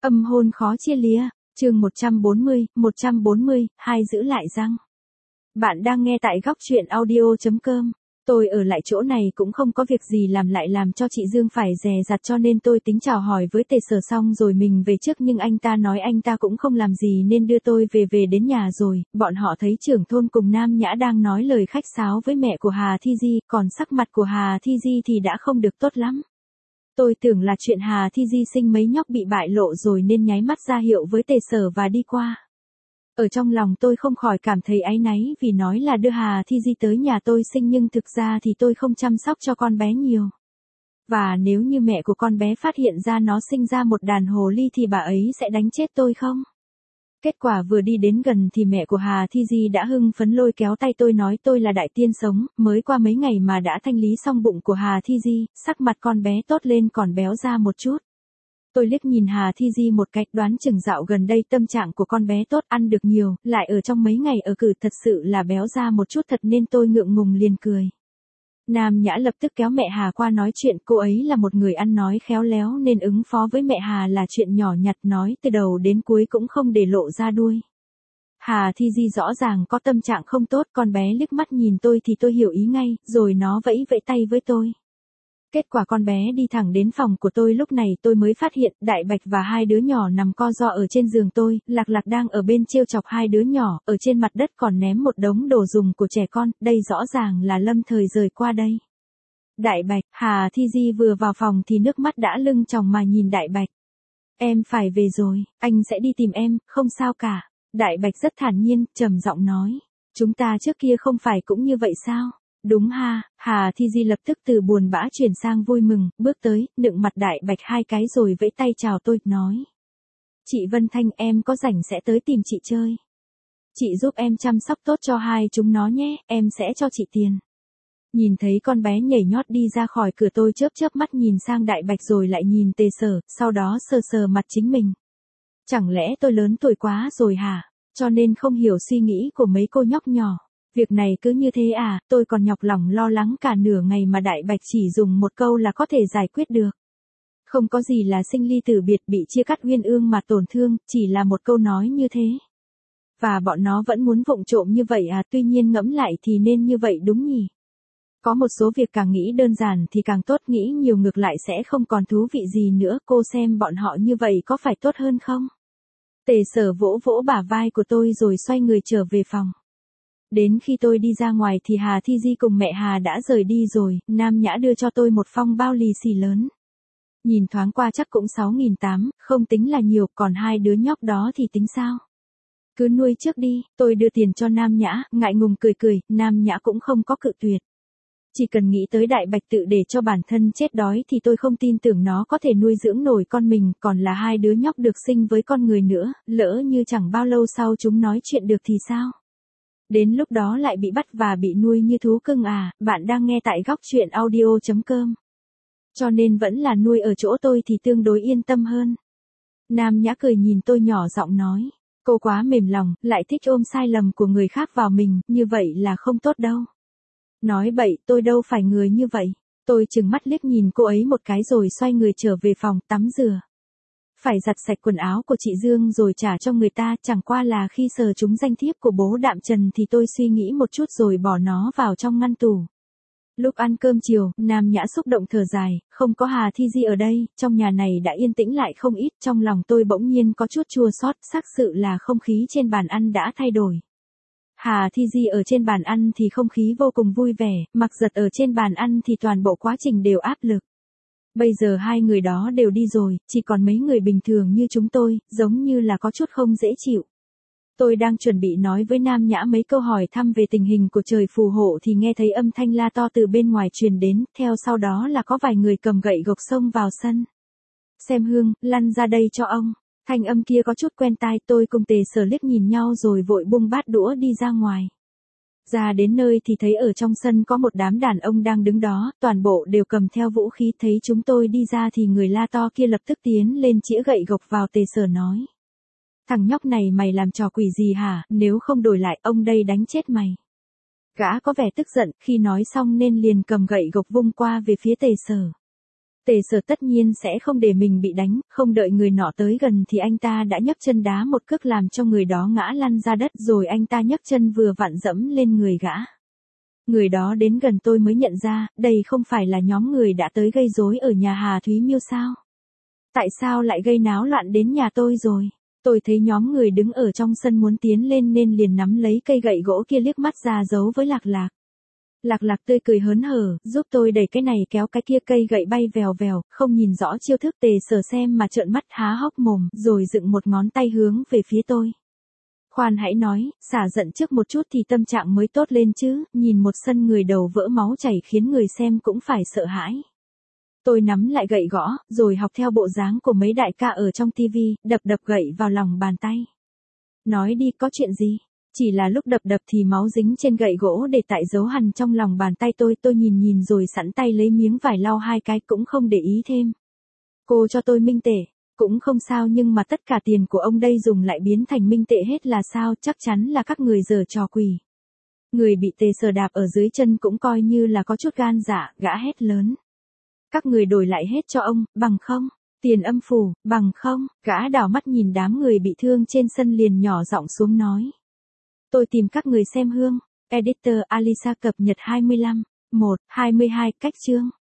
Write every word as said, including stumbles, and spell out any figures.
Âm hôn khó chia lìa, chương một trăm bốn mươi, một trăm bốn mươi, hai giữ lại răng. Bạn đang nghe tại góc truyện audio chấm com. Tôi ở lại chỗ này cũng không có việc gì làm lại làm cho chị Dương phải dè dặt, cho nên tôi tính chào hỏi với Tề Sở xong rồi mình về trước, nhưng anh ta nói anh ta cũng không làm gì nên đưa tôi về về đến nhà rồi. Bọn họ thấy trưởng thôn cùng Nam Nhã đang nói lời khách sáo với mẹ của Hà Thi Di, còn sắc mặt của Hà Thi Di thì đã không được tốt lắm. Tôi tưởng là chuyện Hà Thi Di sinh mấy nhóc bị bại lộ rồi nên nháy mắt ra hiệu với Tề Sở và đi qua. Ở trong lòng tôi không khỏi cảm thấy áy náy vì nói là đưa Hà Thi Di tới nhà tôi sinh nhưng thực ra thì tôi không chăm sóc cho con bé nhiều. Và nếu như mẹ của con bé phát hiện ra nó sinh ra một đàn hồ ly thì bà ấy sẽ đánh chết tôi không? Kết quả vừa đi đến gần thì mẹ của Hà Thi Di đã hưng phấn lôi kéo tay tôi nói tôi là đại tiên sống, mới qua mấy ngày mà đã thanh lý xong bụng của Hà Thi Di, sắc mặt con bé tốt lên còn béo ra một chút. Tôi liếc nhìn Hà Thi Di một cách, đoán chừng dạo gần đây tâm trạng của con bé tốt, ăn được nhiều, lại ở trong mấy ngày ở cử thật sự là béo ra một chút thật nên tôi ngượng ngùng liền cười. Nam Nhã lập tức kéo mẹ Hà qua nói chuyện, cô ấy là một người ăn nói khéo léo nên ứng phó với mẹ Hà là chuyện nhỏ nhặt, nói từ đầu đến cuối cũng không để lộ ra đuôi. Hà Thi Di rõ ràng có tâm trạng không tốt, con bé liếc mắt nhìn tôi thì tôi hiểu ý ngay, rồi nó vẫy vẫy tay với tôi. Kết quả con bé đi thẳng đến phòng của tôi, lúc này tôi mới phát hiện Đại Bạch và hai đứa nhỏ nằm co ro ở trên giường tôi, Lạc Lạc đang ở bên trêu chọc hai đứa nhỏ, ở trên mặt đất còn ném một đống đồ dùng của trẻ con, đây rõ ràng là lâm thời rời qua đây. Đại Bạch, Hà Thi Di vừa vào phòng thì nước mắt đã lưng tròng mà nhìn Đại Bạch. Em phải về rồi, anh sẽ đi tìm em, không sao cả. Đại Bạch rất thản nhiên, trầm giọng nói. Chúng ta trước kia không phải cũng như vậy sao? Đúng ha, Hà Thi Di lập tức từ buồn bã chuyển sang vui mừng, bước tới, nựng mặt Đại Bạch hai cái rồi vẫy tay chào tôi, nói. Chị Vân Thanh, em có rảnh sẽ tới tìm chị chơi. Chị giúp em chăm sóc tốt cho hai chúng nó nhé, em sẽ cho chị tiền. Nhìn thấy con bé nhảy nhót đi ra khỏi cửa, tôi chớp chớp mắt nhìn sang Đại Bạch rồi lại nhìn Tề Sở, sau đó sờ sờ mặt chính mình. Chẳng lẽ tôi lớn tuổi quá rồi hả, cho nên không hiểu suy nghĩ của mấy cô nhóc nhỏ. Việc này cứ như thế à, tôi còn nhọc lòng lo lắng cả nửa ngày mà Đại Bạch chỉ dùng một câu là có thể giải quyết được. Không có gì là sinh ly tử biệt, bị chia cắt uyên ương mà tổn thương, chỉ là một câu nói như thế. Và bọn nó vẫn muốn vụng trộm như vậy à, tuy nhiên ngẫm lại thì nên như vậy đúng nhỉ. Có một số việc càng nghĩ đơn giản thì càng tốt, nghĩ nhiều ngược lại sẽ không còn thú vị gì nữa, cô xem bọn họ như vậy có phải tốt hơn không? Tề Sở vỗ vỗ bả vai của tôi rồi xoay người trở về phòng. Đến khi tôi đi ra ngoài thì Hà Thi Di cùng mẹ Hà đã rời đi rồi, Nam Nhã đưa cho tôi một phong bao lì xì lớn. Nhìn thoáng qua chắc cũng sáu nghìn tám trăm, không tính là nhiều, còn hai đứa nhóc đó thì tính sao? Cứ nuôi trước đi, tôi đưa tiền cho Nam Nhã, ngại ngùng cười cười, Nam Nhã cũng không có cự tuyệt. Chỉ cần nghĩ tới Đại Bạch tự để cho bản thân chết đói thì tôi không tin tưởng nó có thể nuôi dưỡng nổi con mình, còn là hai đứa nhóc được sinh với con người nữa, lỡ như chẳng bao lâu sau chúng nói chuyện được thì sao? Đến lúc đó lại bị bắt và bị nuôi như thú cưng à, bạn đang nghe tại góc truyện audio chấm com. Cho nên vẫn là nuôi ở chỗ tôi thì tương đối yên tâm hơn. Nam Nhã cười nhìn tôi nhỏ giọng nói, cô quá mềm lòng, lại thích ôm sai lầm của người khác vào mình, như vậy là không tốt đâu. Nói bậy, tôi đâu phải người như vậy. Tôi trừng mắt liếc nhìn cô ấy một cái rồi xoay người trở về phòng tắm rửa. Phải giặt sạch quần áo của chị Dương rồi trả cho người ta, chẳng qua là khi sờ chúng danh thiếp của bố Đạm Trần thì tôi suy nghĩ một chút rồi bỏ nó vào trong ngăn tủ. Lúc ăn cơm chiều, Nam Nhã xúc động thở dài, không có Hà Thi Di ở đây, trong nhà này đã yên tĩnh lại không ít, trong lòng tôi bỗng nhiên có chút chua xót, xác sự là không khí trên bàn ăn đã thay đổi. Hà Thi Di ở trên bàn ăn thì không khí vô cùng vui vẻ, Mặc Giật ở trên bàn ăn thì toàn bộ quá trình đều áp lực. Bây giờ hai người đó đều đi rồi, chỉ còn mấy người bình thường như chúng tôi, giống như là có chút không dễ chịu. Tôi đang chuẩn bị nói với Nam Nhã mấy câu hỏi thăm về tình hình của trời phù hộ thì nghe thấy âm thanh la to từ bên ngoài truyền đến, theo sau đó là có vài người cầm gậy gộc xông vào sân. Xem Hương, lăn ra đây cho ông. Thanh âm kia có chút quen tai, tôi cùng Tề Sở liếc nhìn nhau rồi vội buông bát đũa đi ra ngoài. Ra đến nơi thì thấy ở trong sân có một đám đàn ông đang đứng đó, toàn bộ đều cầm theo vũ khí, thấy chúng tôi đi ra thì người la to kia lập tức tiến lên chĩa gậy gộc vào Tề Sở nói. Thằng nhóc này mày làm trò quỷ gì hả, nếu không đổi lại ông đây đánh chết mày. Gã có vẻ tức giận, khi nói xong nên liền cầm gậy gộc vung qua về phía Tề Sở. Tề Sở tất nhiên sẽ không để mình bị đánh, không đợi người nọ tới gần thì anh ta đã nhấc chân đá một cước làm cho người đó ngã lăn ra đất, rồi anh ta nhấc chân vừa vặn dẫm lên người gã. Người đó đến gần tôi mới nhận ra, đây không phải là nhóm người đã tới gây rối ở nhà Hà Thúy Miêu sao? Tại sao lại gây náo loạn đến nhà tôi rồi? Tôi thấy nhóm người đứng ở trong sân muốn tiến lên nên liền nắm lấy cây gậy gỗ kia liếc mắt ra giấu với Lạc Lạc. Lạc Lạc tươi cười hớn hở, giúp tôi đẩy cái này kéo cái kia, cây gậy bay vèo vèo, không nhìn rõ chiêu thức. Tề Sở xem mà trợn mắt há hốc mồm, rồi dựng một ngón tay hướng về phía tôi. Khoan hãy nói, xả giận trước một chút thì tâm trạng mới tốt lên chứ, nhìn một sân người đầu vỡ máu chảy khiến người xem cũng phải sợ hãi. Tôi nắm lại gậy gõ, rồi học theo bộ dáng của mấy đại ca ở trong tivi, đập đập gậy vào lòng bàn tay. Nói đi, có chuyện gì? Chỉ là lúc đập đập thì máu dính trên gậy gỗ để tại dấu hằn trong lòng bàn tay tôi. Tôi nhìn nhìn rồi sẵn tay lấy miếng vải lau hai cái, cũng không để ý thêm. Cô cho tôi minh tệ, cũng không sao, nhưng mà tất cả tiền của ông đây dùng lại biến thành minh tệ hết là sao? Chắc chắn là các người giở trò quỷ. Người bị Tề Sở đạp ở dưới chân cũng coi như là có chút gan dạ, gã hét lớn. Các người đổi lại hết cho ông, bằng không? Tiền âm phủ, bằng không? Gã đảo mắt nhìn đám người bị thương trên sân liền nhỏ giọng xuống nói. Tôi tìm các người xem hương. Editor Alisa cập nhật hai mươi lăm, một, hai mươi hai, cách chương.